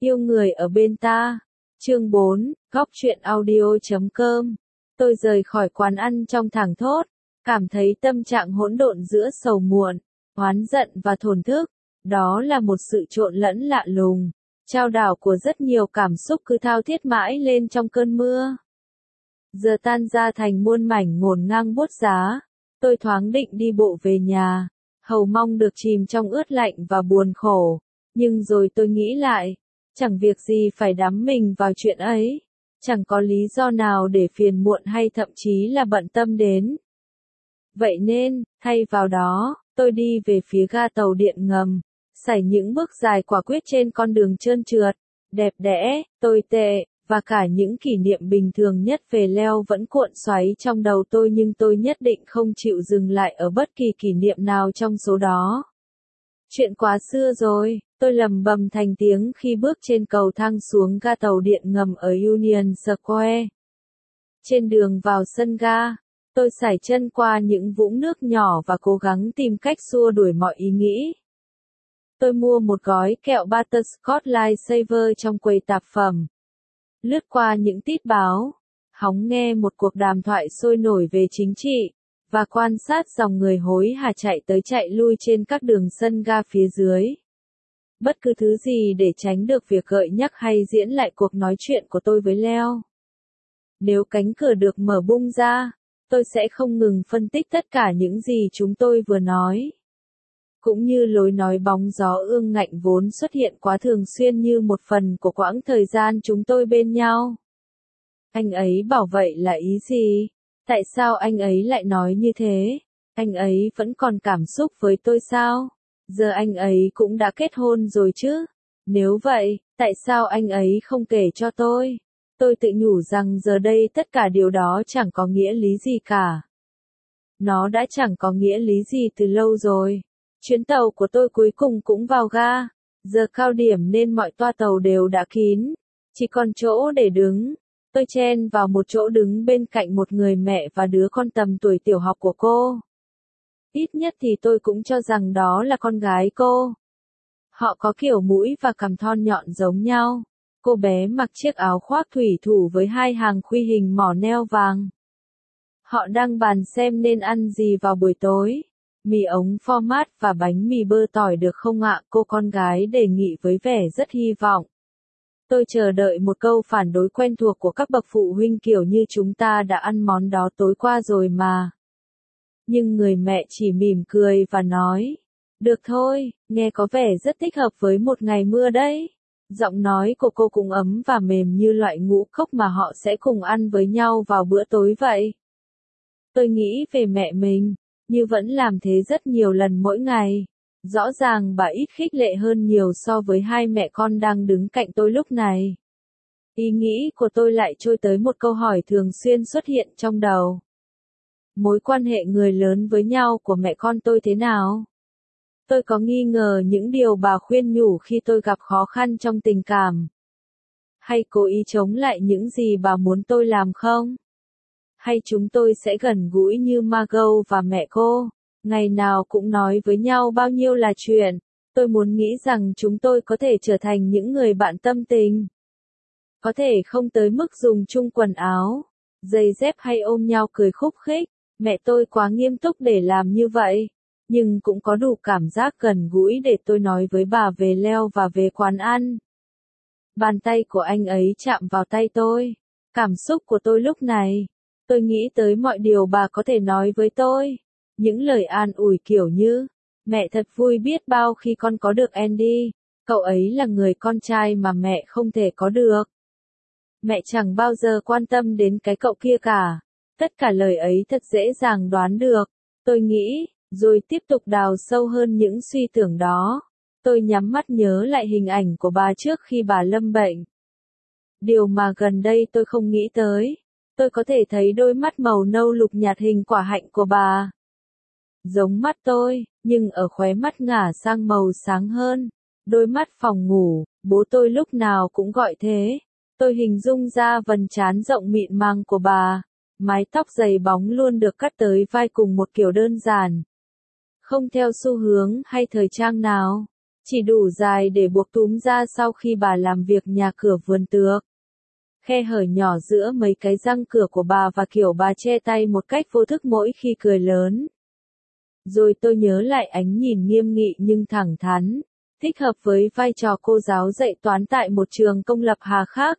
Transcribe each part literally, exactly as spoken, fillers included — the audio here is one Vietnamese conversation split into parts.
Yêu người ở bên ta. Chương bốn, góc truyện audio chấm com. Tôi rời khỏi quán ăn trong thảng thốt, cảm thấy tâm trạng hỗn độn giữa sầu muộn, oán giận và thổn thức. Đó là một sự trộn lẫn lạ lùng, chao đảo của rất nhiều cảm xúc cứ thao thiết mãi lên trong cơn mưa. Giờ tan ra thành muôn mảnh ngổn ngang buốt giá, tôi thoáng định đi bộ về nhà, hầu mong được chìm trong ướt lạnh và buồn khổ. Nhưng rồi tôi nghĩ lại, chẳng việc gì phải đắm mình vào chuyện ấy, chẳng có lý do nào để phiền muộn hay thậm chí là bận tâm đến. Vậy nên, thay vào đó, tôi đi về phía ga tàu điện ngầm, sải những bước dài quả quyết trên con đường trơn trượt, đẹp đẽ, tồi tệ, và cả những kỷ niệm bình thường nhất về leo vẫn cuộn xoáy trong đầu tôi, nhưng tôi nhất định không chịu dừng lại ở bất kỳ kỷ niệm nào trong số đó. Chuyện quá xưa rồi, tôi lầm bầm thành tiếng khi bước trên cầu thang xuống ga tàu điện ngầm ở Union Square. Trên đường vào sân ga, tôi sải chân qua những vũng nước nhỏ và cố gắng tìm cách xua đuổi mọi ý nghĩ. Tôi mua một gói kẹo Butterscotch Lifesaver trong quầy tạp phẩm, lướt qua những tít báo, hóng nghe một cuộc đàm thoại sôi nổi về chính trị, và quan sát dòng người hối hả chạy tới chạy lui trên các đường sân ga phía dưới. Bất cứ thứ gì để tránh được việc gợi nhắc hay diễn lại cuộc nói chuyện của tôi với Leo. Nếu cánh cửa được mở bung ra, tôi sẽ không ngừng phân tích tất cả những gì chúng tôi vừa nói. Cũng như lối nói bóng gió ương ngạnh vốn xuất hiện quá thường xuyên như một phần của quãng thời gian chúng tôi bên nhau. Anh ấy bảo vậy là ý gì? Tại sao anh ấy lại nói như thế? Anh ấy vẫn còn cảm xúc với tôi sao? Giờ anh ấy cũng đã kết hôn rồi chứ? Nếu vậy, tại sao anh ấy không kể cho tôi? Tôi tự nhủ rằng giờ đây tất cả điều đó chẳng có nghĩa lý gì cả. Nó đã chẳng có nghĩa lý gì từ lâu rồi. Chuyến tàu của tôi cuối cùng cũng vào ga. Giờ cao điểm nên mọi toa tàu đều đã kín. Chỉ còn chỗ để đứng. Tôi chen vào một chỗ đứng bên cạnh một người mẹ và đứa con tầm tuổi tiểu học của cô. Ít nhất thì tôi cũng cho rằng đó là con gái cô. Họ có kiểu mũi và cằm thon nhọn giống nhau. Cô bé mặc chiếc áo khoác thủy thủ với hai hàng khuy hình mỏ neo vàng. Họ đang bàn xem nên ăn gì vào buổi tối. Mì ống format và bánh mì bơ tỏi được không ạ? Cô con gái đề nghị với vẻ rất hy vọng. Tôi chờ đợi một câu phản đối quen thuộc của các bậc phụ huynh kiểu như chúng ta đã ăn món đó tối qua rồi mà. Nhưng người mẹ chỉ mỉm cười và nói, được thôi, nghe có vẻ rất thích hợp với một ngày mưa đấy. Giọng nói của cô cũng ấm và mềm như loại ngũ cốc mà họ sẽ cùng ăn với nhau vào bữa tối vậy. Tôi nghĩ về mẹ mình, như vẫn làm thế rất nhiều lần mỗi ngày. Rõ ràng bà ít khích lệ hơn nhiều so với hai mẹ con đang đứng cạnh tôi lúc này. Ý nghĩ của tôi lại trôi tới một câu hỏi thường xuyên xuất hiện trong đầu. Mối quan hệ người lớn với nhau của mẹ con tôi thế nào? Tôi có nghi ngờ những điều bà khuyên nhủ khi tôi gặp khó khăn trong tình cảm? Hay cố ý chống lại những gì bà muốn tôi làm không? Hay chúng tôi sẽ gần gũi như Margot và mẹ cô, ngày nào cũng nói với nhau bao nhiêu là chuyện? Tôi muốn nghĩ rằng chúng tôi có thể trở thành những người bạn tâm tình. Có thể không tới mức dùng chung quần áo, giày dép hay ôm nhau cười khúc khích. Mẹ tôi quá nghiêm túc để làm như vậy, nhưng cũng có đủ cảm giác gần gũi để tôi nói với bà về Leo và về quán ăn. Bàn tay của anh ấy chạm vào tay tôi. Cảm xúc của tôi lúc này, tôi nghĩ tới mọi điều bà có thể nói với tôi. Những lời an ủi kiểu như, mẹ thật vui biết bao khi con có được Andy, cậu ấy là người con trai mà mẹ không thể có được. Mẹ chẳng bao giờ quan tâm đến cái cậu kia cả. Tất cả lời ấy thật dễ dàng đoán được, tôi nghĩ, rồi tiếp tục đào sâu hơn những suy tưởng đó. Tôi nhắm mắt nhớ lại hình ảnh của bà trước khi bà lâm bệnh. Điều mà gần đây tôi không nghĩ tới. Tôi có thể thấy đôi mắt màu nâu lục nhạt hình quả hạnh của bà. Giống mắt tôi, nhưng ở khóe mắt ngả sang màu sáng hơn. Đôi mắt phòng ngủ, bố tôi lúc nào cũng gọi thế. Tôi hình dung ra vầng trán rộng mịn màng của bà. Mái tóc dày bóng luôn được cắt tới vai cùng một kiểu đơn giản. Không theo xu hướng hay thời trang nào. chỉ đủ dài để buộc túm ra sau khi bà làm việc nhà cửa vườn tược. Khe hở nhỏ giữa mấy cái răng cửa của bà và kiểu bà che tay một cách vô thức mỗi khi cười lớn. Rồi tôi nhớ lại ánh nhìn nghiêm nghị nhưng thẳng thắn, thích hợp với vai trò cô giáo dạy toán tại một trường công lập hà khắc.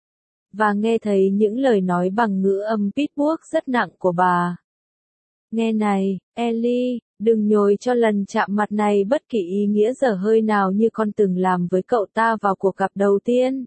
Và nghe thấy những lời nói bằng ngữ âm Pittsburgh rất nặng của bà. Nghe này, Ellie, đừng nhồi cho lần chạm mặt này bất kỳ ý nghĩa dở hơi nào như con từng làm với cậu ta vào cuộc gặp đầu tiên.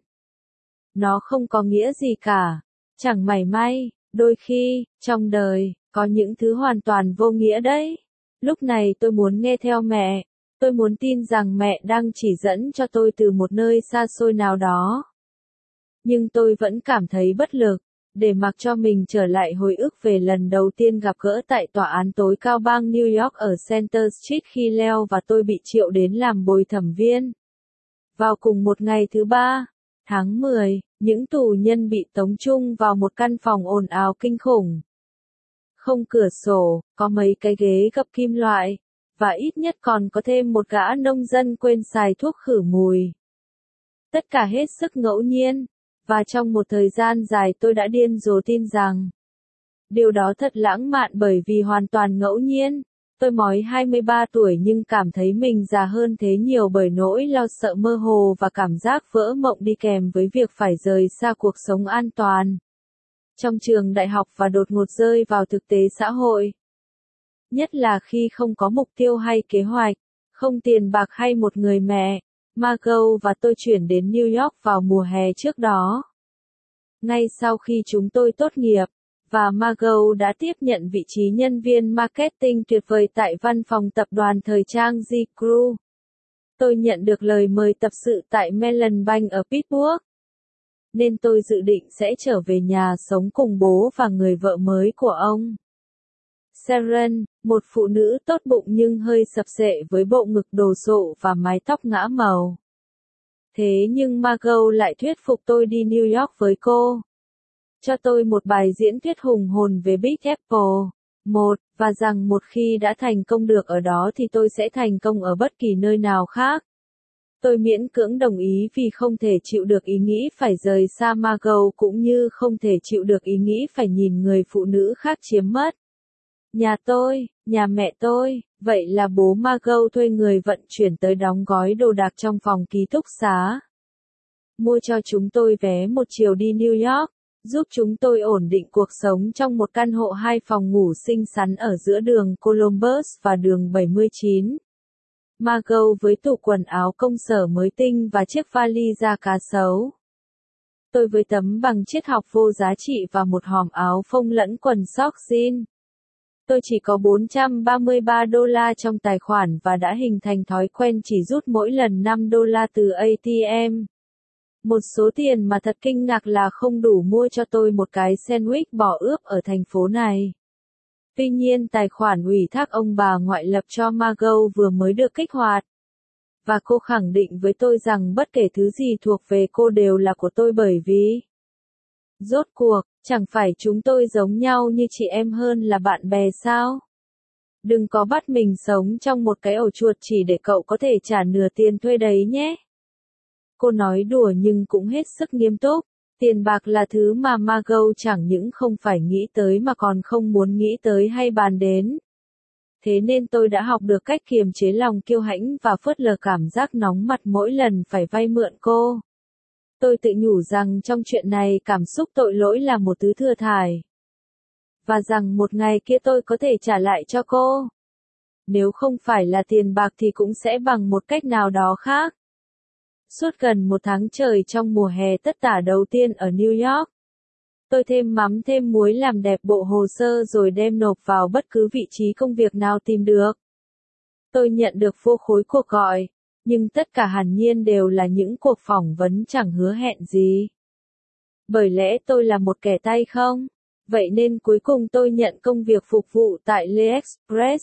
Nó không có nghĩa gì cả. Chẳng mảy may, đôi khi, trong đời, có những thứ hoàn toàn vô nghĩa đấy. Lúc này tôi muốn nghe theo mẹ. Tôi muốn tin rằng mẹ đang chỉ dẫn cho tôi từ một nơi xa xôi nào đó. Nhưng tôi vẫn cảm thấy bất lực, để mặc cho mình trở lại hồi ức về lần đầu tiên gặp gỡ tại tòa án tối cao bang New York ở Center Street khi Leo và tôi bị triệu đến làm bồi thẩm viên. Vào cùng một ngày thứ ba, tháng mười, những tù nhân bị tống chung vào một căn phòng ồn ào kinh khủng. Không cửa sổ, có mấy cái ghế gập kim loại, và ít nhất còn có thêm một gã nông dân quên xài thuốc khử mùi. Tất cả hết sức ngẫu nhiên, và trong một thời gian dài tôi đã điên rồ tin rằng điều đó thật lãng mạn bởi vì hoàn toàn ngẫu nhiên. Tôi mới hai mươi ba tuổi nhưng cảm thấy mình già hơn thế nhiều bởi nỗi lo sợ mơ hồ và cảm giác vỡ mộng đi kèm với việc phải rời xa cuộc sống an toàn trong trường đại học và đột ngột rơi vào thực tế xã hội. Nhất là khi không có mục tiêu hay kế hoạch, không tiền bạc hay một người mẹ. Margot và tôi chuyển đến New York vào mùa hè trước đó. Ngay sau khi chúng tôi tốt nghiệp, và Margot đã tiếp nhận vị trí nhân viên marketing tuyệt vời tại văn phòng tập đoàn thời trang J.Crew. Tôi nhận được lời mời tập sự tại Mellon Bank ở Pittsburgh. Nên tôi dự định sẽ trở về nhà sống cùng bố và người vợ mới của ông. Sharon, một phụ nữ tốt bụng nhưng hơi sập sệ với bộ ngực đồ sộ và mái tóc ngã màu. Thế nhưng Margot lại thuyết phục tôi đi New York với cô. Cho tôi một bài diễn thuyết hùng hồn về Big Apple. Một, và rằng một khi đã thành công được ở đó thì tôi sẽ thành công ở bất kỳ nơi nào khác. Tôi miễn cưỡng đồng ý vì không thể chịu được ý nghĩ phải rời xa Margot cũng như không thể chịu được ý nghĩ phải nhìn người phụ nữ khác chiếm mất nhà tôi, nhà mẹ tôi. Vậy là bố Margot thuê người vận chuyển tới đóng gói đồ đạc trong phòng ký túc xá. Mua cho chúng tôi vé một chiều đi New York, giúp chúng tôi ổn định cuộc sống trong một căn hộ hai phòng ngủ xinh xắn ở giữa đường Columbus và đường bảy mươi chín. Margot với tủ quần áo công sở mới tinh và chiếc vali da cá sấu. Tôi với tấm bằng triết học vô giá trị và một hòm áo phông lẫn quần sóc jean. Tôi chỉ có bốn trăm ba mươi ba đô la trong tài khoản và đã hình thành thói quen chỉ rút mỗi lần năm đô la từ a tê em. Một số tiền mà thật kinh ngạc là không đủ mua cho tôi một cái sandwich bò ướp ở thành phố này. Tuy nhiên tài khoản ủy thác ông bà ngoại lập cho Margot vừa mới được kích hoạt. Và cô khẳng định với tôi rằng bất kể thứ gì thuộc về cô đều là của tôi bởi vì... Rốt cuộc, chẳng phải chúng tôi giống nhau như chị em hơn là bạn bè sao? Đừng có bắt mình sống trong một cái ổ chuột chỉ để cậu có thể trả nửa tiền thuê đấy nhé. Cô nói đùa nhưng cũng hết sức nghiêm túc. Tiền bạc là thứ mà Margot chẳng những không phải nghĩ tới mà còn không muốn nghĩ tới hay bàn đến. Thế nên tôi đã học được cách kiềm chế lòng kiêu hãnh và phớt lờ cảm giác nóng mặt mỗi lần phải vay mượn cô. Tôi tự nhủ rằng trong chuyện này cảm xúc tội lỗi là một thứ thừa thải. Và rằng một ngày kia tôi có thể trả lại cho cô. Nếu không phải là tiền bạc thì cũng sẽ bằng một cách nào đó khác. Suốt gần một tháng trời trong mùa hè tất tả đầu tiên ở New York. Tôi thêm mắm thêm muối làm đẹp bộ hồ sơ rồi đem nộp vào bất cứ vị trí công việc nào tìm được. Tôi nhận được vô khối cuộc gọi, nhưng tất cả hẳn nhiên đều là những cuộc phỏng vấn chẳng hứa hẹn gì. Bởi lẽ tôi là một kẻ tay không? Vậy nên cuối cùng tôi nhận công việc phục vụ tại Le Express.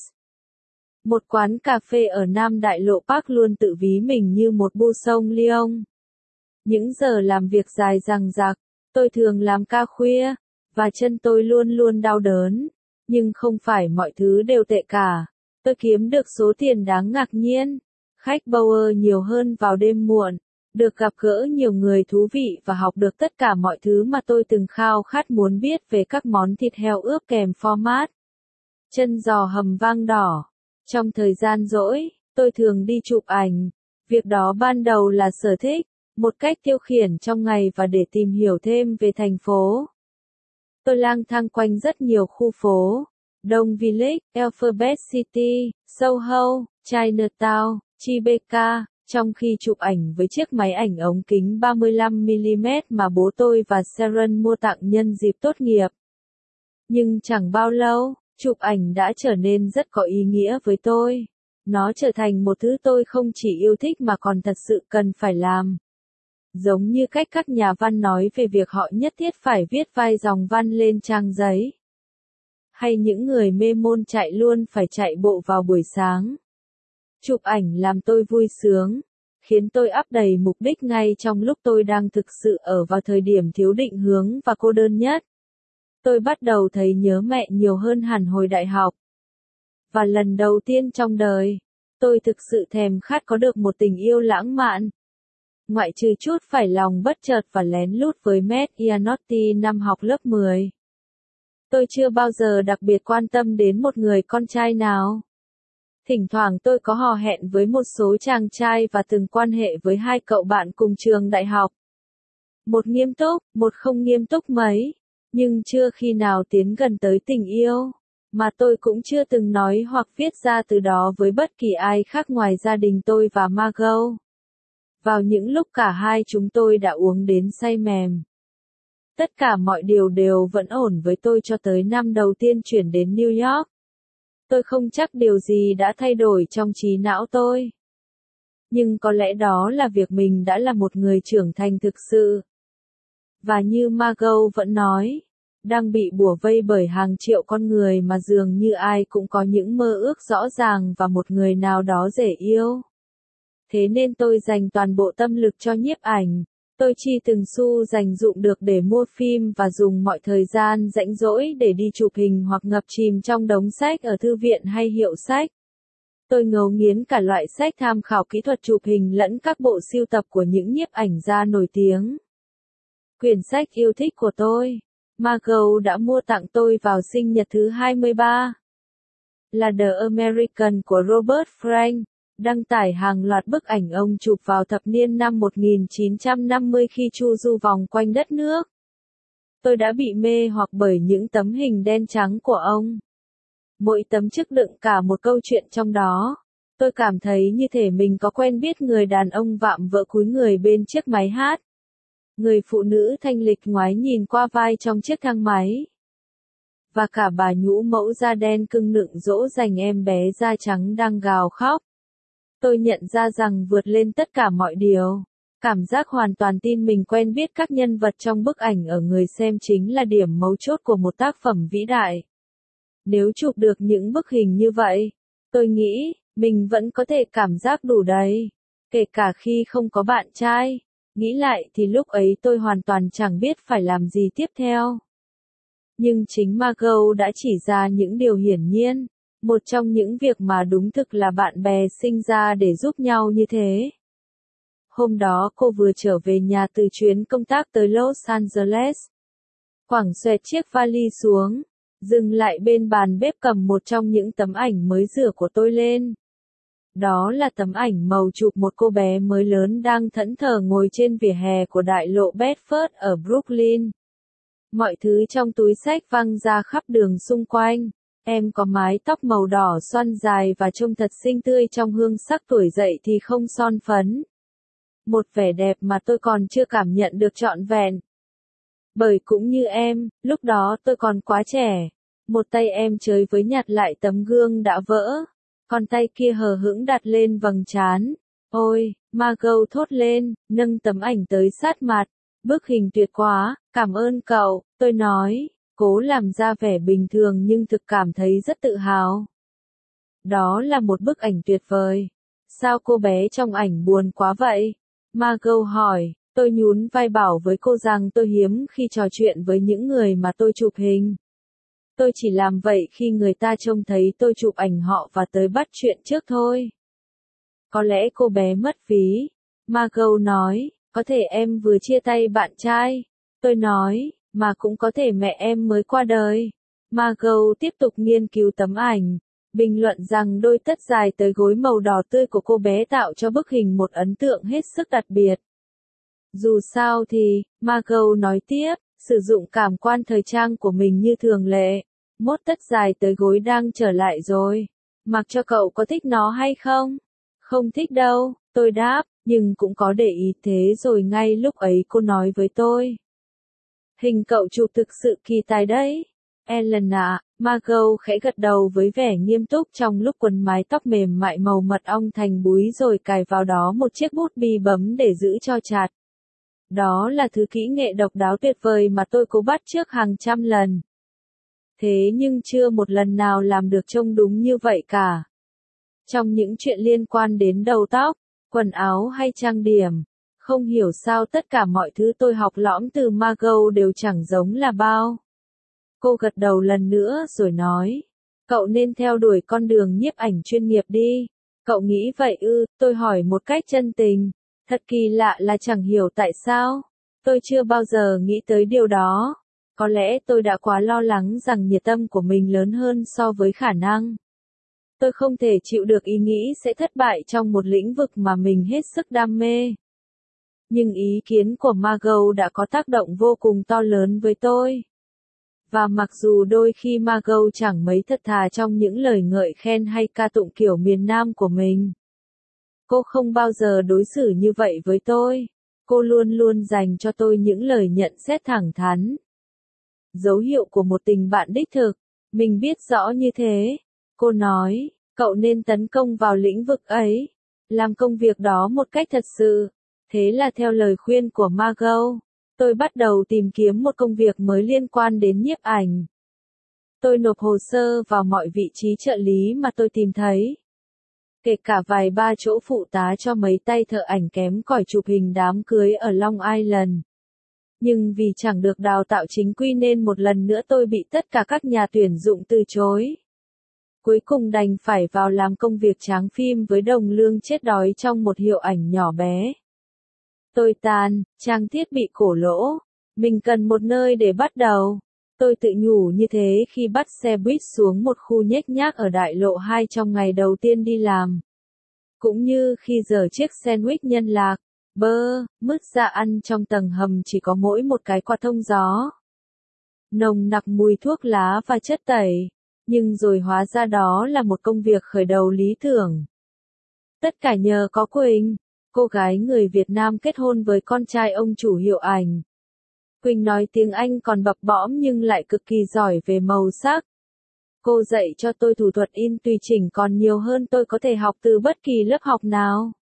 Một quán cà phê ở Nam Đại Lộ Park luôn tự ví mình như một bu sông Lyon. Những giờ làm việc dài dằng dặc, tôi thường làm ca khuya, và chân tôi luôn luôn đau đớn. Nhưng không phải mọi thứ đều tệ cả. Tôi kiếm được số tiền đáng ngạc nhiên. Khách Bauer nhiều hơn vào đêm muộn, được gặp gỡ nhiều người thú vị và học được tất cả mọi thứ mà tôi từng khao khát muốn biết về các món thịt heo ướp kèm format. Chân giò hầm vang đỏ. Trong thời gian rỗi, tôi thường đi chụp ảnh. Việc đó ban đầu là sở thích, một cách tiêu khiển trong ngày và để tìm hiểu thêm về thành phố. Tôi lang thang quanh rất nhiều khu phố, Đông Village, Alphabet City, Soho, Chinatown, Tribeca, trong khi chụp ảnh với chiếc máy ảnh ống kính ba mươi lăm mi li mét mà bố tôi và Sharon mua tặng nhân dịp tốt nghiệp. Nhưng chẳng bao lâu, chụp ảnh đã trở nên rất có ý nghĩa với tôi. Nó trở thành một thứ tôi không chỉ yêu thích mà còn thật sự cần phải làm. Giống như cách các nhà văn nói về việc họ nhất thiết phải viết vài dòng văn lên trang giấy. Hay những người mê môn chạy luôn phải chạy bộ vào buổi sáng. Chụp ảnh làm tôi vui sướng, khiến tôi ắp đầy mục đích ngay trong lúc tôi đang thực sự ở vào thời điểm thiếu định hướng và cô đơn nhất. Tôi bắt đầu thấy nhớ mẹ nhiều hơn hẳn hồi đại học. Và lần đầu tiên trong đời, tôi thực sự thèm khát có được một tình yêu lãng mạn. Ngoại trừ chút phải lòng bất chợt và lén lút với Matt Ianotti năm học lớp mười. Tôi chưa bao giờ đặc biệt quan tâm đến một người con trai nào. Thỉnh thoảng tôi có hò hẹn với một số chàng trai và từng quan hệ với hai cậu bạn cùng trường đại học. Một nghiêm túc, một không nghiêm túc mấy, nhưng chưa khi nào tiến gần tới tình yêu, mà tôi cũng chưa từng nói hoặc viết ra từ đó với bất kỳ ai khác ngoài gia đình tôi và Margot. Vào những lúc cả hai chúng tôi đã uống đến say mềm. Tất cả mọi điều đều vẫn ổn với tôi cho tới năm đầu tiên chuyển đến New York. Tôi không chắc điều gì đã thay đổi trong trí não tôi. Nhưng có lẽ đó là việc mình đã là một người trưởng thành thực sự. Và như Margot vẫn nói, đang bị bủa vây bởi hàng triệu con người mà dường như ai cũng có những mơ ước rõ ràng và một người nào đó dễ yêu. Thế nên tôi dành toàn bộ tâm lực cho nhiếp ảnh. Tôi chi từng xu dành dụm được để mua phim và dùng mọi thời gian rảnh rỗi để đi chụp hình hoặc ngập chìm trong đống sách ở thư viện hay hiệu sách. Tôi ngấu nghiến cả loại sách tham khảo kỹ thuật chụp hình lẫn các bộ sưu tập của những nhiếp ảnh gia nổi tiếng. Quyển sách yêu thích của tôi, Margot đã mua tặng tôi vào sinh nhật thứ hai mươi ba. Là The American của Robert Frank. Đăng tải hàng loạt bức ảnh ông chụp vào thập niên năm một nghìn chín trăm năm mươi khi chu du vòng quanh đất nước. Tôi đã bị mê hoặc bởi những tấm hình đen trắng của ông. Mỗi tấm chứa đựng cả một câu chuyện trong đó. Tôi cảm thấy như thể mình có quen biết người đàn ông vạm vỡ cúi người bên chiếc máy hát. Người phụ nữ thanh lịch ngoái nhìn qua vai trong chiếc thang máy. Và cả bà nhũ mẫu da đen cưng nựng dỗ dành em bé da trắng đang gào khóc. Tôi nhận ra rằng vượt lên tất cả mọi điều, cảm giác hoàn toàn tin mình quen biết các nhân vật trong bức ảnh ở người xem chính là điểm mấu chốt của một tác phẩm vĩ đại. Nếu chụp được những bức hình như vậy, tôi nghĩ, mình vẫn có thể cảm giác đủ đầy, kể cả khi không có bạn trai. Nghĩ lại thì lúc ấy tôi hoàn toàn chẳng biết phải làm gì tiếp theo. Nhưng chính Margot đã chỉ ra những điều hiển nhiên. Một trong những việc mà đúng thực là bạn bè sinh ra để giúp nhau như thế. Hôm đó cô vừa trở về nhà từ chuyến công tác tới Los Angeles. Quẳng xoẹt chiếc vali xuống, dừng lại bên bàn bếp cầm một trong những tấm ảnh mới rửa của tôi lên. Đó là tấm ảnh màu chụp một cô bé mới lớn đang thẫn thờ ngồi trên vỉa hè của đại lộ Bedford ở Brooklyn. Mọi thứ trong túi xách văng ra khắp đường xung quanh. Em có mái tóc màu đỏ xoăn dài và trông thật xinh tươi trong hương sắc tuổi dậy thì không son phấn. Một vẻ đẹp mà tôi còn chưa cảm nhận được trọn vẹn. Bởi cũng như em, lúc đó tôi còn quá trẻ. Một tay em chơi với nhặt lại tấm gương đã vỡ. Còn tay kia hờ hững đặt lên vầng trán. Ôi, Margot thốt lên, nâng tấm ảnh tới sát mặt. Bức hình tuyệt quá, cảm ơn cậu, tôi nói. Cố làm ra vẻ bình thường nhưng thực cảm thấy rất tự hào. Đó là một bức ảnh tuyệt vời. Sao cô bé trong ảnh buồn quá vậy? Margot hỏi, tôi nhún vai bảo với cô rằng tôi hiếm khi trò chuyện với những người mà tôi chụp hình. Tôi chỉ làm vậy khi người ta trông thấy tôi chụp ảnh họ và tới bắt chuyện trước thôi. Có lẽ cô bé mất ví. Margot nói, có thể em vừa chia tay bạn trai. Tôi nói, mà cũng có thể mẹ em mới qua đời. Margot tiếp tục nghiên cứu tấm ảnh, bình luận rằng đôi tất dài tới gối màu đỏ tươi của cô bé tạo cho bức hình một ấn tượng hết sức đặc biệt. Dù sao thì, Margot nói tiếp, sử dụng cảm quan thời trang của mình như thường lệ. Mốt tất dài tới gối đang trở lại rồi. Mặc cho cậu có thích nó hay không? Không thích đâu, tôi đáp, nhưng cũng có để ý thế rồi ngay lúc ấy cô nói với tôi. Hình cậu chụp thực sự kỳ tài đấy. Ellen ạ, Margot khẽ gật đầu với vẻ nghiêm túc trong lúc quấn mái tóc mềm mại màu mật ong thành búi rồi cài vào đó một chiếc bút bi bấm để giữ cho chặt. Đó là thứ kỹ nghệ độc đáo tuyệt vời mà tôi cố bắt chước hàng trăm lần. Thế nhưng chưa một lần nào làm được trông đúng như vậy cả. Trong những chuyện liên quan đến đầu tóc, quần áo hay trang điểm, không hiểu sao tất cả mọi thứ tôi học lõm từ Margot đều chẳng giống là bao. Cô gật đầu lần nữa rồi nói, cậu nên theo đuổi con đường nhiếp ảnh chuyên nghiệp đi. Cậu nghĩ vậy ư? Tôi hỏi một cách chân tình. Thật kỳ lạ là chẳng hiểu tại sao. Tôi chưa bao giờ nghĩ tới điều đó. Có lẽ tôi đã quá lo lắng rằng nhiệt tâm của mình lớn hơn so với khả năng. Tôi không thể chịu được ý nghĩ sẽ thất bại trong một lĩnh vực mà mình hết sức đam mê. Nhưng ý kiến của Margot đã có tác động vô cùng to lớn với tôi. Và mặc dù đôi khi Margot chẳng mấy thật thà trong những lời ngợi khen hay ca tụng kiểu miền Nam của mình, cô không bao giờ đối xử như vậy với tôi. Cô luôn luôn dành cho tôi những lời nhận xét thẳng thắn. Dấu hiệu của một tình bạn đích thực, mình biết rõ như thế. Cô nói, cậu nên tấn công vào lĩnh vực ấy, làm công việc đó một cách thật sự. Thế là theo lời khuyên của Margot, tôi bắt đầu tìm kiếm một công việc mới liên quan đến nhiếp ảnh. Tôi nộp hồ sơ vào mọi vị trí trợ lý mà tôi tìm thấy. Kể cả vài ba chỗ phụ tá cho mấy tay thợ ảnh kém cỏi chụp hình đám cưới ở Long Island. Nhưng vì chẳng được đào tạo chính quy nên một lần nữa tôi bị tất cả các nhà tuyển dụng từ chối. Cuối cùng đành phải vào làm công việc tráng phim với đồng lương chết đói trong một hiệu ảnh nhỏ bé. Tôi tàn, trang thiết bị cổ lỗ. Mình cần một nơi để bắt đầu. Tôi tự nhủ như thế khi bắt xe buýt xuống một khu nhếch nhác ở đại lộ hai trong ngày đầu tiên đi làm. Cũng như khi dở chiếc sandwich nhân lạc, bơ, mứt ra ăn trong tầng hầm chỉ có mỗi một cái quạt thông gió. Nồng nặc mùi thuốc lá và chất tẩy. Nhưng rồi hóa ra đó là một công việc khởi đầu lý tưởng. Tất cả nhờ có Quỳnh, cô gái người Việt Nam kết hôn với con trai ông chủ hiệu ảnh. Quỳnh nói tiếng Anh còn bập bõm nhưng lại cực kỳ giỏi về màu sắc. Cô dạy cho tôi thủ thuật in tùy chỉnh còn nhiều hơn tôi có thể học từ bất kỳ lớp học nào.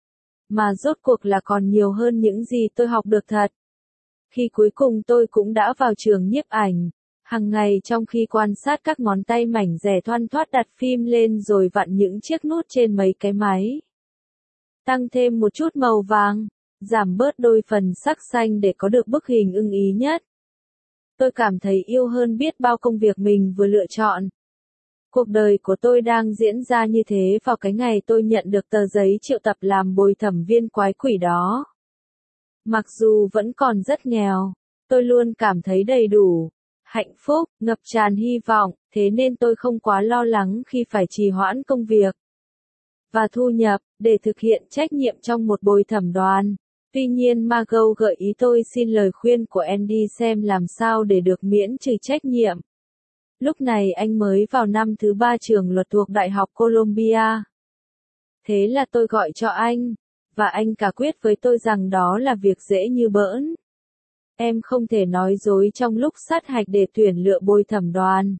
Mà rốt cuộc là còn nhiều hơn những gì tôi học được thật. Khi cuối cùng tôi cũng đã vào trường nhiếp ảnh. Hằng ngày trong khi quan sát các ngón tay mảnh dẻ thoăn thoắt đặt phim lên rồi vặn những chiếc nút trên mấy cái máy. Tăng thêm một chút màu vàng, giảm bớt đôi phần sắc xanh để có được bức hình ưng ý nhất. Tôi cảm thấy yêu hơn biết bao công việc mình vừa lựa chọn. Cuộc đời của tôi đang diễn ra như thế vào cái ngày tôi nhận được tờ giấy triệu tập làm bồi thẩm viên quái quỷ đó. Mặc dù vẫn còn rất nghèo, tôi luôn cảm thấy đầy đủ, hạnh phúc, ngập tràn hy vọng, thế nên tôi không quá lo lắng khi phải trì hoãn công việc và thu nhập để thực hiện trách nhiệm trong một bồi thẩm đoàn. Tuy nhiên Margot gợi ý tôi xin lời khuyên của Andy xem làm sao để được miễn trừ trách nhiệm. Lúc này anh mới vào năm thứ ba trường luật thuộc Đại học Columbia. Thế là tôi gọi cho anh, và anh cả quyết với tôi rằng đó là việc dễ như bỡn. Em không thể nói dối trong lúc sát hạch để tuyển lựa bồi thẩm đoàn.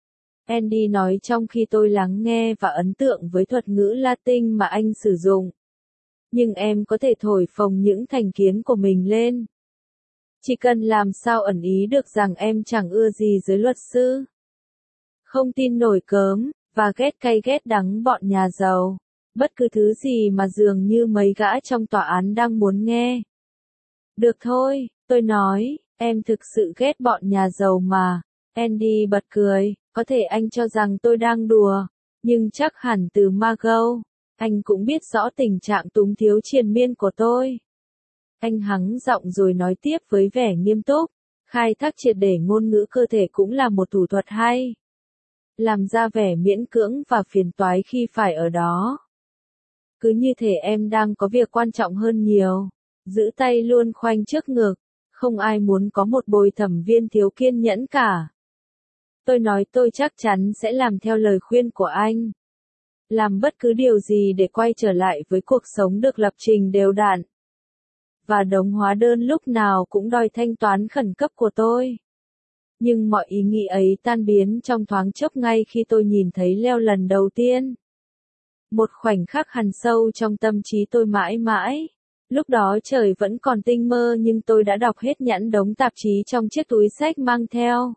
Andy nói trong khi tôi lắng nghe và ấn tượng với thuật ngữ Latin mà anh sử dụng. Nhưng em có thể thổi phồng những thành kiến của mình lên. Chỉ cần làm sao ẩn ý được rằng em chẳng ưa gì giới luật sư. Không tin nổi cớm, và ghét cay ghét đắng bọn nhà giàu. Bất cứ thứ gì mà dường như mấy gã trong tòa án đang muốn nghe. Được thôi, tôi nói, em thực sự ghét bọn nhà giàu mà. Andy bật cười, có thể anh cho rằng tôi đang đùa, nhưng chắc hẳn từ Margot. Anh cũng biết rõ tình trạng túng thiếu triền miên của tôi. Anh hắng giọng rồi nói tiếp với vẻ nghiêm túc. Khai thác triệt để ngôn ngữ cơ thể cũng là một thủ thuật hay. Làm ra vẻ miễn cưỡng và phiền toái khi phải ở đó. Cứ như thể em đang có việc quan trọng hơn nhiều. Giữ tay luôn khoanh trước ngực. Không ai muốn có một bồi thẩm viên thiếu kiên nhẫn cả. Tôi nói tôi chắc chắn sẽ làm theo lời khuyên của anh. Làm bất cứ điều gì để quay trở lại với cuộc sống được lập trình đều đặn. Và đống hóa đơn lúc nào cũng đòi thanh toán khẩn cấp của tôi. Nhưng mọi ý nghĩ ấy tan biến trong thoáng chốc ngay khi tôi nhìn thấy Leo lần đầu tiên. Một khoảnh khắc hằn sâu trong tâm trí tôi mãi mãi. Lúc đó trời vẫn còn tinh mơ nhưng tôi đã đọc hết nhãn đống tạp chí trong chiếc túi xách mang theo.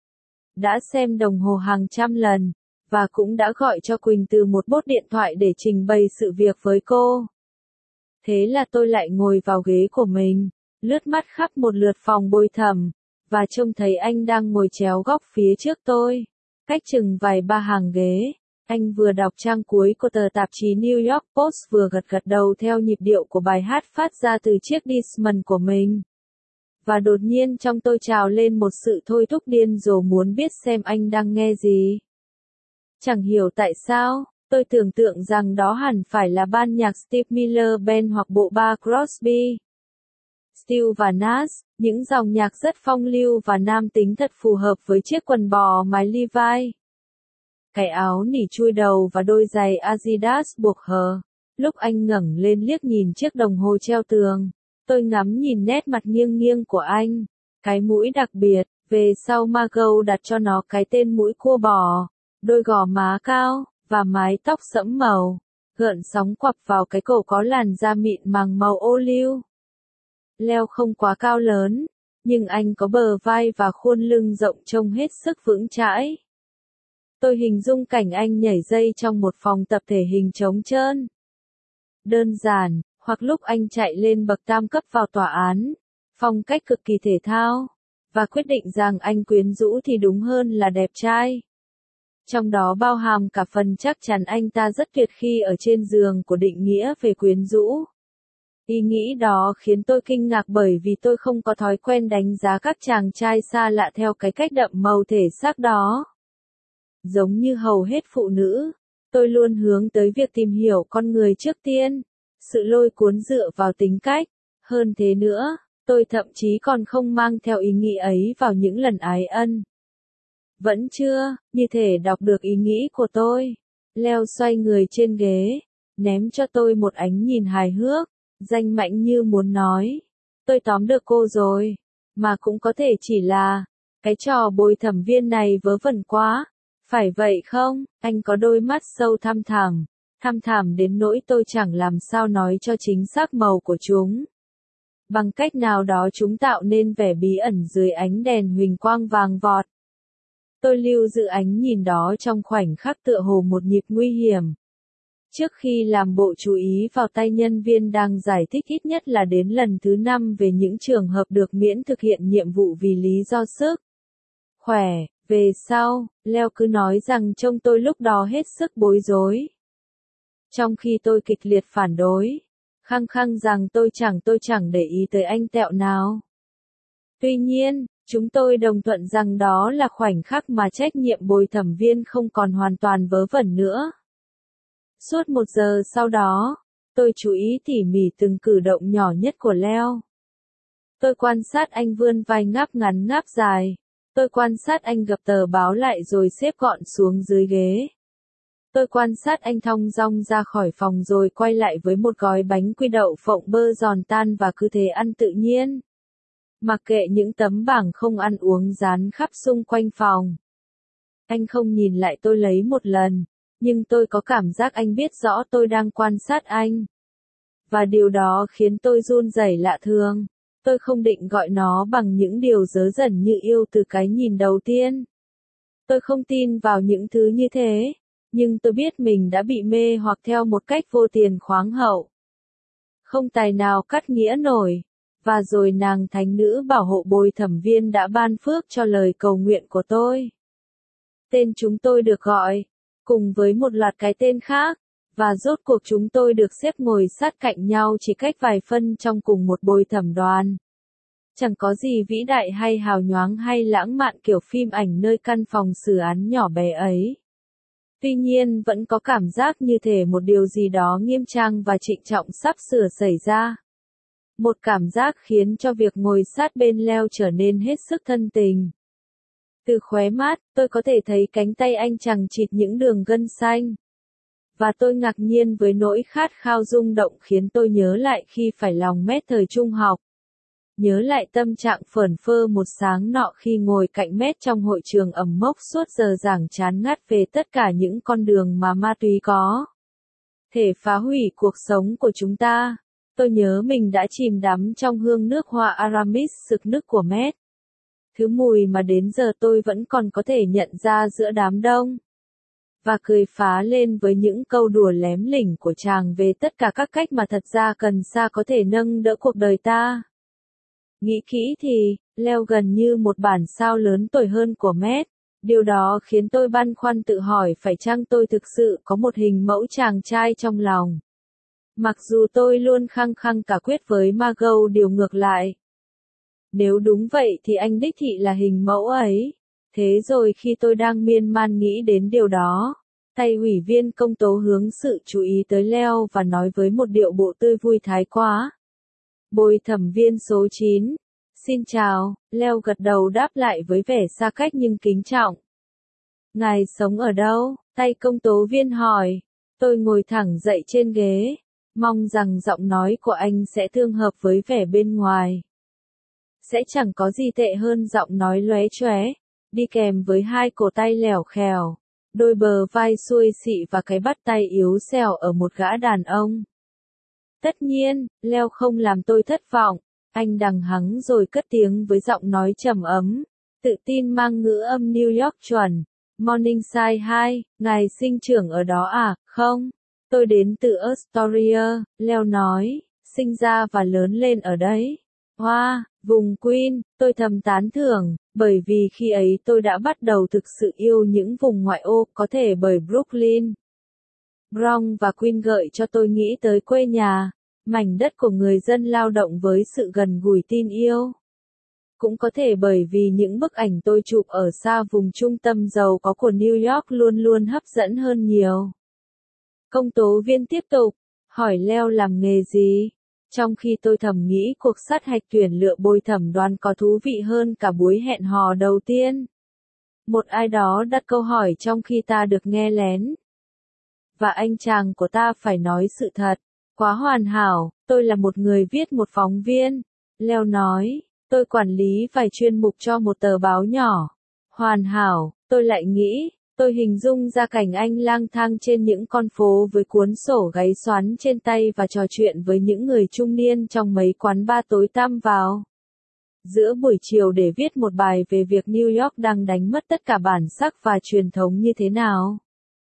Đã xem đồng hồ hàng trăm lần, và cũng đã gọi cho Quỳnh từ một bốt điện thoại để trình bày sự việc với cô. Thế là tôi lại ngồi vào ghế của mình, lướt mắt khắp một lượt phòng bồi thẩm, và trông thấy anh đang ngồi chéo góc phía trước tôi, cách chừng vài ba hàng ghế. Anh vừa đọc trang cuối của tờ tạp chí New York Post vừa gật gật đầu theo nhịp điệu của bài hát phát ra từ chiếc Discman của mình. Và đột nhiên trong tôi trào lên một sự thôi thúc điên rồ muốn biết xem anh đang nghe gì. Chẳng hiểu tại sao, tôi tưởng tượng rằng đó hẳn phải là ban nhạc Steve Miller Band hoặc bộ ba Crosby, Stills và Nash, những dòng nhạc rất phong lưu và nam tính thật phù hợp với chiếc quần bò mái Levi, cái áo nỉ chui đầu và đôi giày Adidas buộc hờ. Lúc anh ngẩng lên liếc nhìn chiếc đồng hồ treo tường, tôi ngắm nhìn nét mặt nghiêng nghiêng của anh, cái mũi đặc biệt, về sau Margot đặt cho nó cái tên mũi cua bò, đôi gò má cao, và mái tóc sẫm màu, gợn sóng quặp vào cái cổ có làn da mịn màng màu ô liu. Leo không quá cao lớn, nhưng anh có bờ vai và khuôn lưng rộng trông hết sức vững chãi. Tôi hình dung cảnh anh nhảy dây trong một phòng tập thể hình trống trơn. Đơn giản, hoặc lúc anh chạy lên bậc tam cấp vào tòa án, phong cách cực kỳ thể thao, và quyết định rằng anh quyến rũ thì đúng hơn là đẹp trai. Trong đó bao hàm cả phần chắc chắn anh ta rất tuyệt khi ở trên giường của định nghĩa về quyến rũ. Ý nghĩ đó khiến tôi kinh ngạc bởi vì tôi không có thói quen đánh giá các chàng trai xa lạ theo cái cách đậm màu thể xác đó. Giống như hầu hết phụ nữ, tôi luôn hướng tới việc tìm hiểu con người trước tiên, sự lôi cuốn dựa vào tính cách. Hơn thế nữa, tôi thậm chí còn không mang theo ý nghĩ ấy vào những lần ái ân. Vẫn chưa, như thể đọc được ý nghĩ của tôi. Leo xoay người trên ghế, ném cho tôi một ánh nhìn hài hước, danh mãnh như muốn nói. Tôi tóm được cô rồi, mà cũng có thể chỉ là, cái trò bồi thẩm viên này vớ vẩn quá. Phải vậy không? Anh có đôi mắt sâu thăm thẳm, thăm thẳm đến nỗi tôi chẳng làm sao nói cho chính xác màu của chúng. Bằng cách nào đó chúng tạo nên vẻ bí ẩn dưới ánh đèn huỳnh quang vàng vọt. Tôi lưu giữ ánh nhìn đó trong khoảnh khắc tựa hồ một nhịp nguy hiểm. Trước khi làm bộ chú ý vào tay nhân viên đang giải thích ít nhất là đến lần thứ năm về những trường hợp được miễn thực hiện nhiệm vụ vì lý do sức khỏe. Về sau, Leo cứ nói rằng trông tôi lúc đó hết sức bối rối. Trong khi tôi kịch liệt phản đối, khăng khăng rằng tôi chẳng tôi chẳng để ý tới anh tẹo nào. Tuy nhiên, chúng tôi đồng thuận rằng đó là khoảnh khắc mà trách nhiệm bồi thẩm viên không còn hoàn toàn vớ vẩn nữa. Suốt một giờ sau đó, tôi chú ý tỉ mỉ từng cử động nhỏ nhất của Leo. Tôi quan sát anh vươn vai ngáp ngắn ngáp dài. Tôi quan sát anh gập tờ báo lại rồi xếp gọn xuống dưới ghế. Tôi quan sát anh thong dong ra khỏi phòng rồi quay lại với một gói bánh quy đậu phộng bơ giòn tan và cứ thế ăn tự nhiên. Mặc kệ những tấm bảng không ăn uống dán khắp xung quanh phòng. Anh không nhìn lại tôi lấy một lần, nhưng tôi có cảm giác anh biết rõ tôi đang quan sát anh. Và điều đó khiến tôi run rẩy lạ thường. Tôi không định gọi nó bằng những điều dớ dẩn như yêu từ cái nhìn đầu tiên. Tôi không tin vào những thứ như thế, nhưng tôi biết mình đã bị mê hoặc theo một cách vô tiền khoáng hậu. Không tài nào cắt nghĩa nổi. Và rồi nàng thánh nữ bảo hộ bồi thẩm viên đã ban phước cho lời cầu nguyện của tôi. Tên chúng tôi được gọi, cùng với một loạt cái tên khác, Và rốt cuộc chúng tôi được xếp ngồi sát cạnh nhau chỉ cách vài phân trong cùng một bồi thẩm đoàn. Chẳng có gì vĩ đại hay hào nhoáng hay lãng mạn kiểu phim ảnh nơi căn phòng xử án nhỏ bé ấy. Tuy nhiên vẫn có cảm giác như thể một điều gì đó nghiêm trang và trịnh trọng sắp sửa xảy ra. Một cảm giác khiến cho việc ngồi sát bên Leo trở nên hết sức thân tình. Từ khóe mắt, tôi có thể thấy cánh tay anh chằng chịt những đường gân xanh. Và tôi ngạc nhiên với nỗi khát khao rung động khiến tôi nhớ lại khi phải lòng mét thời trung học. Nhớ lại tâm trạng phởn phơ một sáng nọ khi ngồi cạnh mét trong hội trường ẩm mốc suốt giờ giảng chán ngắt về tất cả những con đường mà ma túy có thể phá hủy cuộc sống của chúng ta. Tôi nhớ mình đã chìm đắm trong hương nước hoa Aramis sực nức của mét. Thứ mùi mà đến giờ tôi vẫn còn có thể nhận ra giữa đám đông. Và cười phá lên với những câu đùa lém lỉnh của chàng về tất cả các cách mà thật ra cần sa có thể nâng đỡ cuộc đời ta. Nghĩ kỹ thì, Leo gần như một bản sao lớn tuổi hơn của Matt. Điều đó khiến tôi băn khoăn tự hỏi phải chăng tôi thực sự có một hình mẫu chàng trai trong lòng. Mặc dù tôi luôn khăng khăng cả quyết với Margot điều ngược lại. Nếu đúng vậy thì anh đích thị là hình mẫu ấy. Thế rồi khi tôi đang miên man nghĩ đến điều đó, tay ủy viên công tố hướng sự chú ý tới Leo và nói với một điệu bộ tươi vui thái quá. Bồi thẩm viên số chín. Xin chào, Leo gật đầu đáp lại với vẻ xa cách nhưng kính trọng. Ngài sống ở đâu? Tay công tố viên hỏi. Tôi ngồi thẳng dậy trên ghế, mong rằng giọng nói của anh sẽ tương hợp với vẻ bên ngoài. Sẽ chẳng có gì tệ hơn giọng nói lóe chóe, đi kèm với hai cổ tay lẻo khèo, đôi bờ vai xuôi xị và cái bắt tay yếu xèo ở một gã đàn ông. Tất nhiên, Leo không làm tôi thất vọng, anh đằng hắng rồi cất tiếng với giọng nói trầm ấm, tự tin mang ngữ âm New York chuẩn. Morningside hai, ngài sinh trưởng ở đó à? Không, tôi đến từ Astoria, Leo nói, sinh ra và lớn lên ở đấy. Hoa, wow, vùng Queen, tôi thầm tán thưởng, bởi vì khi ấy tôi đã bắt đầu thực sự yêu những vùng ngoại ô, có thể bởi Brooklyn, Bronx và Queen gợi cho tôi nghĩ tới quê nhà, mảnh đất của người dân lao động với sự gần gũi tin yêu. Cũng có thể bởi vì những bức ảnh tôi chụp ở xa vùng trung tâm giàu có của New York luôn luôn hấp dẫn hơn nhiều. Công tố viên tiếp tục, hỏi Leo làm nghề gì? Trong khi tôi thầm nghĩ cuộc sát hạch tuyển lựa bồi thẩm đoàn có thú vị hơn cả buổi hẹn hò đầu tiên. Một ai đó đặt câu hỏi trong khi ta được nghe lén. Và anh chàng của ta phải nói sự thật. Quá hoàn hảo, tôi là một người viết một phóng viên. Leo nói, tôi quản lý vài chuyên mục cho một tờ báo nhỏ. Hoàn hảo, tôi lại nghĩ, tôi hình dung ra cảnh anh lang thang trên những con phố với cuốn sổ gáy xoắn trên tay và trò chuyện với những người trung niên trong mấy quán bar tối tăm vào giữa buổi chiều để viết một bài về việc New York đang đánh mất tất cả bản sắc và truyền thống như thế nào.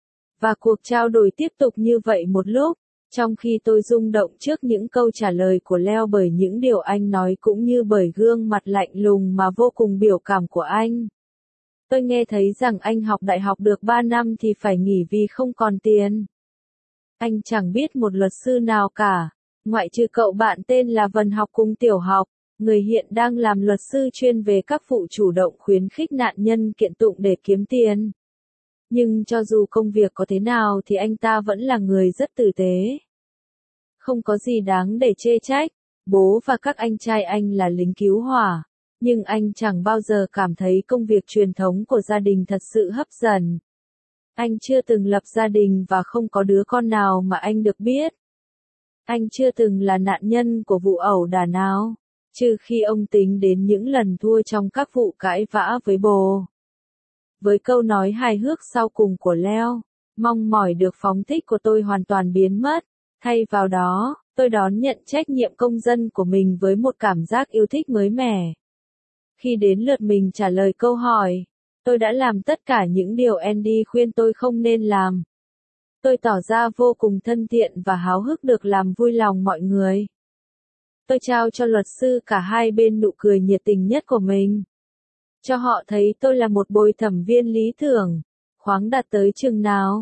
Và cuộc trao đổi tiếp tục như vậy một lúc, trong khi tôi rung động trước những câu trả lời của Leo bởi những điều anh nói cũng như bởi gương mặt lạnh lùng mà vô cùng biểu cảm của anh. Tôi nghe thấy rằng anh học đại học được ba năm thì phải nghỉ vì không còn tiền. Anh chẳng biết một luật sư nào cả, ngoại trừ cậu bạn tên là Vân học cùng tiểu học, người hiện đang làm luật sư chuyên về các vụ chủ động khuyến khích nạn nhân kiện tụng để kiếm tiền. Nhưng cho dù công việc có thế nào thì anh ta vẫn là người rất tử tế. Không có gì đáng để chê trách, bố và các anh trai anh là lính cứu hỏa. Nhưng anh chẳng bao giờ cảm thấy công việc truyền thống của gia đình thật sự hấp dẫn. Anh chưa từng lập gia đình và không có đứa con nào mà anh được biết. Anh chưa từng là nạn nhân của vụ ẩu đả nào, trừ khi ông tính đến những lần thua trong các vụ cãi vã với bồ. Với câu nói hài hước sau cùng của Leo, mong mỏi được phóng thích của tôi hoàn toàn biến mất. Thay vào đó, tôi đón nhận trách nhiệm công dân của mình với một cảm giác yêu thích mới mẻ. Khi đến lượt mình trả lời câu hỏi, tôi đã làm tất cả những điều Andy khuyên tôi không nên làm. Tôi tỏ ra vô cùng thân thiện và háo hức được làm vui lòng mọi người. Tôi trao cho luật sư cả hai bên nụ cười nhiệt tình nhất của mình. Cho họ thấy tôi là một bồi thẩm viên lý tưởng, khoáng đạt tới chừng nào.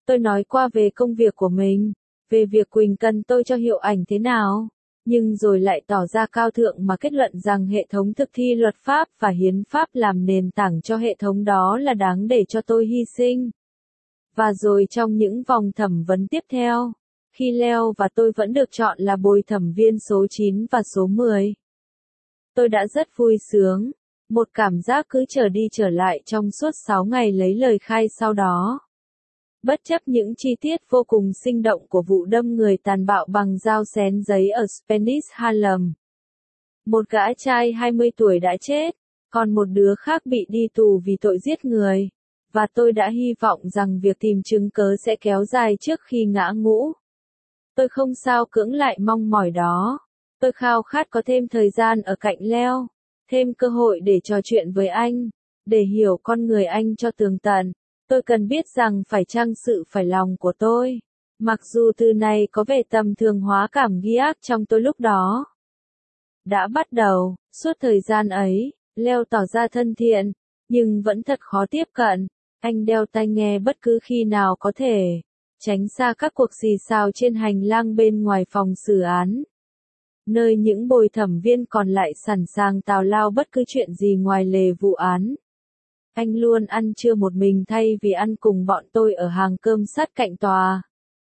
Tôi nói qua về công việc của mình, về việc Quỳnh cần tôi cho hiệu ảnh thế nào, nhưng rồi lại tỏ ra cao thượng mà kết luận rằng hệ thống thực thi luật pháp và hiến pháp làm nền tảng cho hệ thống đó là đáng để cho tôi hy sinh. Và rồi trong những vòng thẩm vấn tiếp theo, khi Leo và tôi vẫn được chọn là bồi thẩm viên số chín và số mười, tôi đã rất vui sướng, một cảm giác cứ trở đi trở lại trong suốt sáu ngày lấy lời khai sau đó. Bất chấp những chi tiết vô cùng sinh động của vụ đâm người tàn bạo bằng dao xén giấy ở Spanish Harlem. Một gã trai hai mươi tuổi đã chết, còn một đứa khác bị đi tù vì tội giết người, và tôi đã hy vọng rằng việc tìm chứng cớ sẽ kéo dài trước khi ngã ngũ. Tôi không sao cưỡng lại mong mỏi đó. Tôi khao khát có thêm thời gian ở cạnh Leo, thêm cơ hội để trò chuyện với anh, để hiểu con người anh cho tường tận. Tôi cần biết rằng phải chăng sự phải lòng của tôi, mặc dù từ này có vẻ tầm thường hóa cảm ghi ác trong tôi lúc đó. Đã bắt đầu, suốt thời gian ấy, Leo tỏ ra thân thiện, nhưng vẫn thật khó tiếp cận. Anh đeo tai nghe bất cứ khi nào có thể, tránh xa các cuộc xì xào trên hành lang bên ngoài phòng xử án, nơi những bồi thẩm viên còn lại sẵn sàng tào lao bất cứ chuyện gì ngoài lề vụ án. Anh luôn ăn trưa một mình thay vì ăn cùng bọn tôi ở hàng cơm sát cạnh tòa.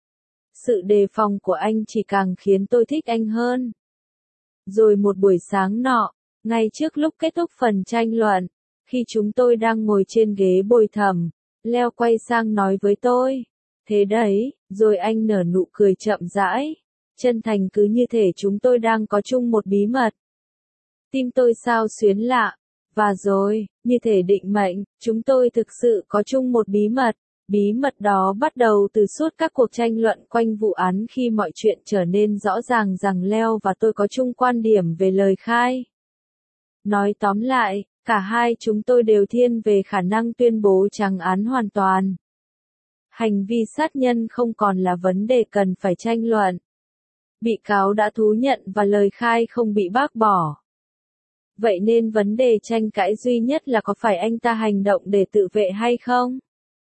Sự đề phòng của anh chỉ càng khiến tôi thích anh hơn. Rồi một buổi sáng nọ, ngay trước lúc kết thúc phần tranh luận, khi chúng tôi đang ngồi trên ghế bồi thẩm, Leo quay sang nói với tôi, thế đấy, rồi anh nở nụ cười chậm rãi, chân thành cứ như thể chúng tôi đang có chung một bí mật. Tim tôi xao xuyến lạ, và rồi, như thể định mệnh, chúng tôi thực sự có chung một bí mật. Bí mật đó bắt đầu từ suốt các cuộc tranh luận quanh vụ án khi mọi chuyện trở nên rõ ràng rằng Leo và tôi có chung quan điểm về lời khai. Nói tóm lại, cả hai chúng tôi đều thiên về khả năng tuyên bố trắng án hoàn toàn. Hành vi sát nhân không còn là vấn đề cần phải tranh luận. Bị cáo đã thú nhận và lời khai không bị bác bỏ. Vậy nên vấn đề tranh cãi duy nhất là có phải anh ta hành động để tự vệ hay không?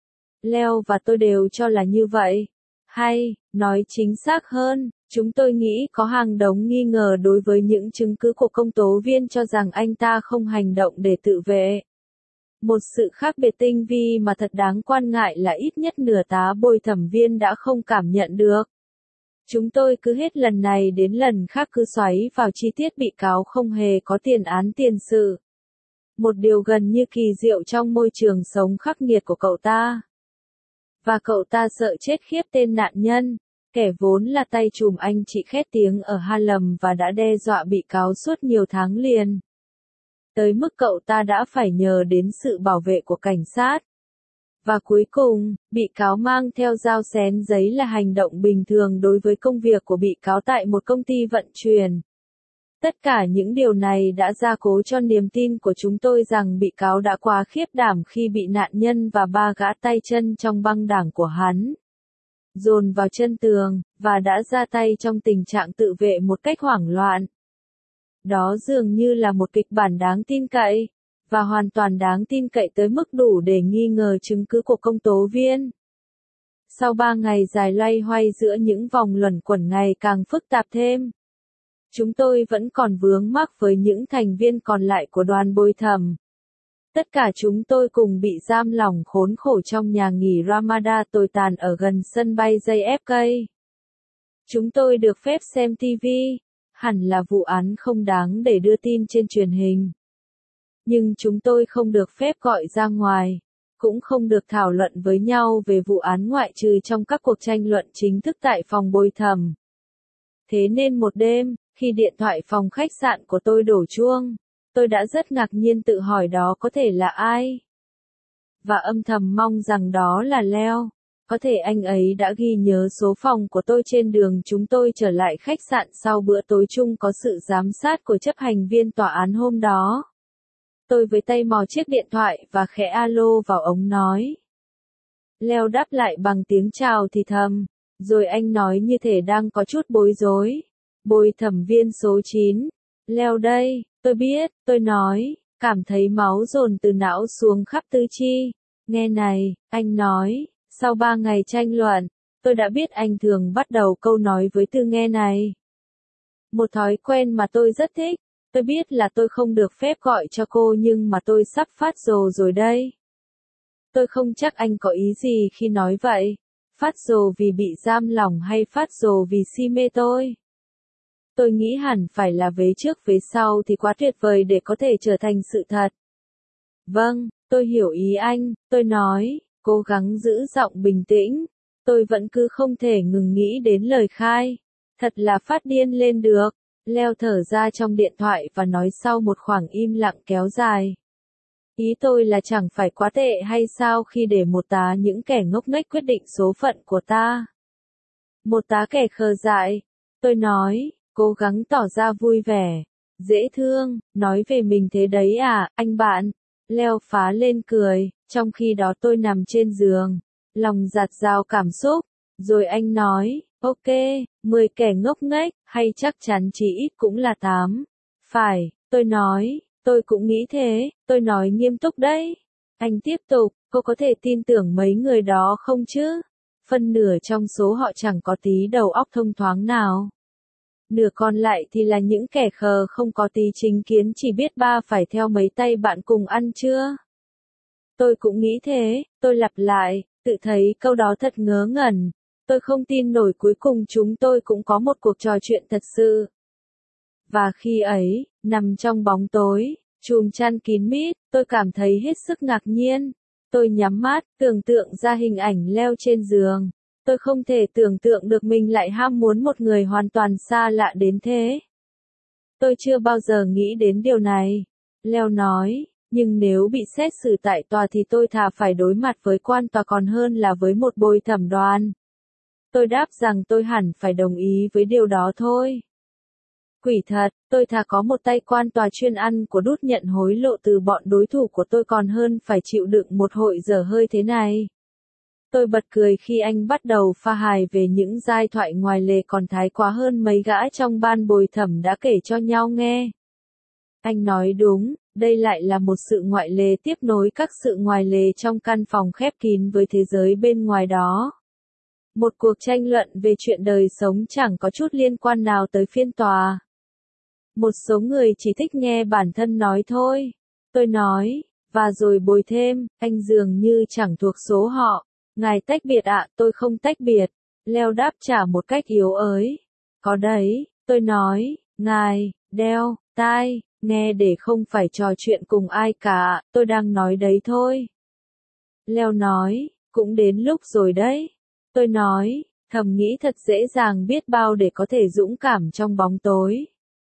Leo và tôi đều cho là như vậy. Hay, nói chính xác hơn, chúng tôi nghĩ có hàng đống nghi ngờ đối với những chứng cứ của công tố viên cho rằng anh ta không hành động để tự vệ. Một sự khác biệt tinh vi mà thật đáng quan ngại là ít nhất nửa tá bồi thẩm viên đã không cảm nhận được. Chúng tôi cứ hết lần này đến lần khác cứ xoáy vào chi tiết bị cáo không hề có tiền án tiền sự. Một điều gần như kỳ diệu trong môi trường sống khắc nghiệt của cậu ta. Và cậu ta sợ chết khiếp tên nạn nhân, kẻ vốn là tay trùm anh chị khét tiếng ở Harlem và đã đe dọa bị cáo suốt nhiều tháng liền. Tới mức cậu ta đã phải nhờ đến sự bảo vệ của cảnh sát. Và cuối cùng, bị cáo mang theo dao xén giấy là hành động bình thường đối với công việc của bị cáo tại một công ty vận chuyển. Tất cả những điều này đã gia cố cho niềm tin của chúng tôi rằng bị cáo đã quá khiếp đảm khi bị nạn nhân và ba gã tay chân trong băng đảng của hắn dồn vào chân tường, và đã ra tay trong tình trạng tự vệ một cách hoảng loạn. Đó dường như là một kịch bản đáng tin cậy, và hoàn toàn đáng tin cậy tới mức đủ để nghi ngờ chứng cứ của công tố viên. Sau ba ngày dài loay hoay giữa những vòng luẩn quẩn ngày càng phức tạp thêm, chúng tôi vẫn còn vướng mắc với những thành viên còn lại của đoàn bồi thẩm. Tất cả chúng tôi cùng bị giam lỏng khốn khổ trong nhà nghỉ Ramada tồi tàn ở gần sân bay gi ép ca. Chúng tôi được phép xem ti vi, hẳn là vụ án không đáng để đưa tin trên truyền hình. Nhưng chúng tôi không được phép gọi ra ngoài, cũng không được thảo luận với nhau về vụ án ngoại trừ trong các cuộc tranh luận chính thức tại phòng bồi thẩm. Thế nên một đêm, khi điện thoại phòng khách sạn của tôi đổ chuông, tôi đã rất ngạc nhiên tự hỏi đó có thể là ai. Và âm thầm mong rằng đó là Leo. Có thể anh ấy đã ghi nhớ số phòng của tôi trên đường chúng tôi trở lại khách sạn sau bữa tối chung có sự giám sát của chấp hành viên tòa án hôm đó. Tôi với tay mò chiếc điện thoại và khẽ alo vào ống nói. Leo đáp lại bằng tiếng chào thì thầm, rồi anh nói như thể đang có chút bối rối. Bồi thẩm viên số chín, Leo đây, tôi biết, tôi nói, cảm thấy máu dồn từ não xuống khắp tứ chi. Nghe này, anh nói, Sau ba ngày tranh luận, tôi đã biết anh thường bắt đầu câu nói với từ nghe này. Một thói quen mà tôi rất thích. Tôi biết là tôi không được phép gọi cho cô nhưng mà tôi sắp phát rồ rồi đây. Tôi không chắc anh có ý gì khi nói vậy. Phát rồ vì bị giam lỏng hay phát rồ vì si mê tôi? Tôi nghĩ hẳn phải là vế trước vế sau thì quá tuyệt vời để có thể trở thành sự thật. Vâng, tôi hiểu ý anh, tôi nói, cố gắng giữ giọng bình tĩnh. Tôi vẫn cứ không thể ngừng nghĩ đến lời khai. Thật là phát điên lên được. Leo thở ra trong điện thoại và nói sau một khoảng im lặng kéo dài. Ý tôi là chẳng phải quá tệ hay sao khi để một tá những kẻ ngốc nghếch quyết định số phận của ta. Một tá kẻ khờ dại. Tôi nói, cố gắng tỏ ra vui vẻ. Dễ thương, nói về mình thế đấy à, anh bạn. Leo phá lên cười, trong khi đó tôi nằm trên giường. Lòng dạt dào cảm xúc. Rồi anh nói, ok, mười kẻ ngốc nghếch, hay chắc chắn chỉ ít cũng là tám. Phải, tôi nói, tôi cũng nghĩ thế, tôi nói nghiêm túc đấy. Anh tiếp tục, cô có thể tin tưởng mấy người đó không chứ? Phân nửa trong số họ chẳng có tí đầu óc thông thoáng nào. Nửa còn lại thì là những kẻ khờ không có tí chính kiến chỉ biết ba phải theo mấy tay bạn cùng ăn chưa? Tôi cũng nghĩ thế, tôi lặp lại, tự thấy câu đó thật ngớ ngẩn. Tôi không tin nổi cuối cùng chúng tôi cũng có một cuộc trò chuyện thật sự. Và khi ấy, nằm trong bóng tối, chùm chăn kín mít, tôi cảm thấy hết sức ngạc nhiên. Tôi nhắm mắt, tưởng tượng ra hình ảnh Leo trên giường. Tôi không thể tưởng tượng được mình lại ham muốn một người hoàn toàn xa lạ đến thế. Tôi chưa bao giờ nghĩ đến điều này. Leo nói, nhưng nếu bị xét xử tại tòa thì tôi thà phải đối mặt với quan tòa còn hơn là với một bồi thẩm đoàn. Tôi đáp rằng tôi hẳn phải đồng ý với điều đó thôi. Quỷ thật, tôi thà có một tay quan tòa chuyên ăn của đút nhận hối lộ từ bọn đối thủ của tôi còn hơn phải chịu đựng một hội dở hơi thế này. Tôi bật cười khi anh bắt đầu pha hài về những giai thoại ngoài lề còn thái quá hơn mấy gã trong ban bồi thẩm đã kể cho nhau nghe. Anh nói đúng, đây lại là một sự ngoại lề tiếp nối các sự ngoài lề trong căn phòng khép kín với thế giới bên ngoài đó. Một cuộc tranh luận về chuyện đời sống chẳng có chút liên quan nào tới phiên tòa. Một số người chỉ thích nghe bản thân nói thôi. Tôi nói, và rồi bồi thêm, anh dường như chẳng thuộc số họ. Ngài tách biệt ạ, tôi không tách biệt. Leo đáp trả một cách yếu ớt. Có đấy, tôi nói, ngài, đeo, tai, nghe để không phải trò chuyện cùng ai cả, tôi đang nói đấy thôi. Leo nói, cũng đến lúc rồi đấy. Tôi nói, thầm nghĩ thật dễ dàng biết bao để có thể dũng cảm trong bóng tối.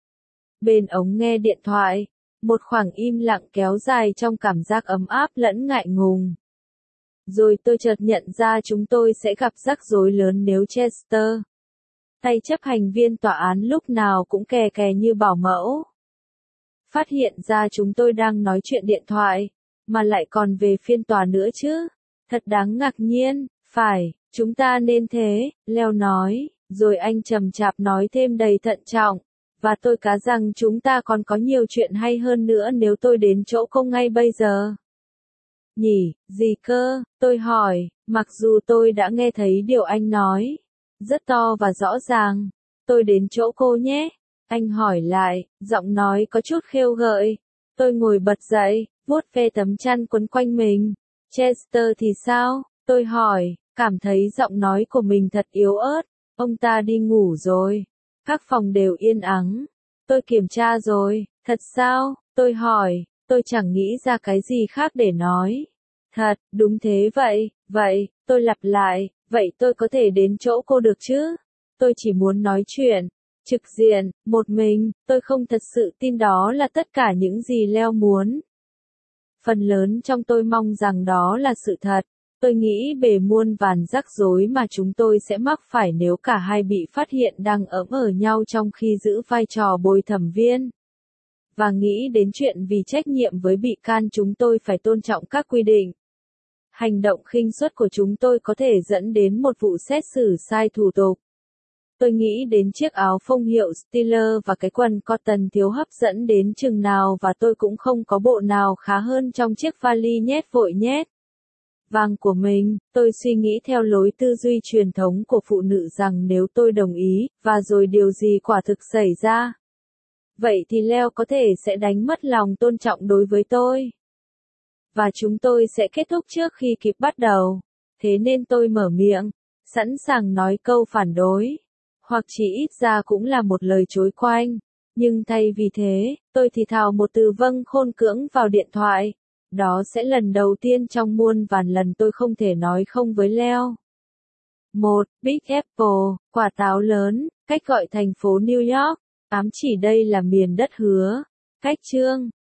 Bên ống nghe điện thoại, một khoảng im lặng kéo dài trong cảm giác ấm áp lẫn ngại ngùng. Rồi tôi chợt nhận ra chúng tôi sẽ gặp rắc rối lớn nếu Chester, tay chấp hành viên tòa án lúc nào cũng kè kè như bảo mẫu, phát hiện ra chúng tôi đang nói chuyện điện thoại, mà lại còn về phiên tòa nữa chứ. Thật đáng ngạc nhiên, phải, chúng ta nên thế, Leo nói, rồi anh chậm chạp nói thêm đầy thận trọng. Và tôi cá rằng chúng ta còn có nhiều chuyện hay hơn nữa nếu tôi đến chỗ cô ngay bây giờ. Nhỉ, gì cơ, tôi hỏi, mặc dù tôi đã nghe thấy điều anh nói. Rất to và rõ ràng. Tôi đến chỗ cô nhé. Anh hỏi lại, giọng nói có chút khêu gợi. Tôi ngồi bật dậy, vuốt ve tấm chăn quấn quanh mình. Chester thì sao? Tôi hỏi, cảm thấy giọng nói của mình thật yếu ớt. Ông ta đi ngủ rồi. Các phòng đều yên ắng. Tôi kiểm tra rồi, thật sao? Tôi hỏi, tôi chẳng nghĩ ra cái gì khác để nói. Thật, đúng thế vậy, vậy, tôi lặp lại, vậy tôi có thể đến chỗ cô được chứ? Tôi chỉ muốn nói chuyện, trực diện, một mình, tôi không thật sự tin đó là tất cả những gì Leo muốn. Phần lớn trong tôi mong rằng đó là sự thật. Tôi nghĩ bề muôn vàn rắc rối mà chúng tôi sẽ mắc phải nếu cả hai bị phát hiện đang ỡm ở nhau trong khi giữ vai trò bồi thẩm viên. Và nghĩ đến chuyện vì trách nhiệm với bị can chúng tôi phải tôn trọng các quy định. Hành động khinh suất của chúng tôi có thể dẫn đến một vụ xét xử sai thủ tục. Tôi nghĩ đến chiếc áo phông hiệu Steeler và cái quần cotton thiếu hấp dẫn đến chừng nào và tôi cũng không có bộ nào khá hơn trong chiếc vali nhét vội nhét. vàng của mình. Tôi suy nghĩ theo lối tư duy truyền thống của phụ nữ rằng nếu tôi đồng ý, và rồi điều gì quả thực xảy ra, vậy thì Leo có thể sẽ đánh mất lòng tôn trọng đối với tôi. Và chúng tôi sẽ kết thúc trước khi kịp bắt đầu. Thế nên tôi mở miệng, sẵn sàng nói câu phản đối, hoặc chỉ ít ra cũng là một lời chối quanh. Nhưng thay vì thế, tôi thì thào một từ vâng khôn cưỡng vào điện thoại. Đó sẽ lần đầu tiên trong muôn vàn lần tôi không thể nói không với Leo. một. Big Apple, quả táo lớn, cách gọi thành phố New York, ám chỉ đây là miền đất hứa. Cách chương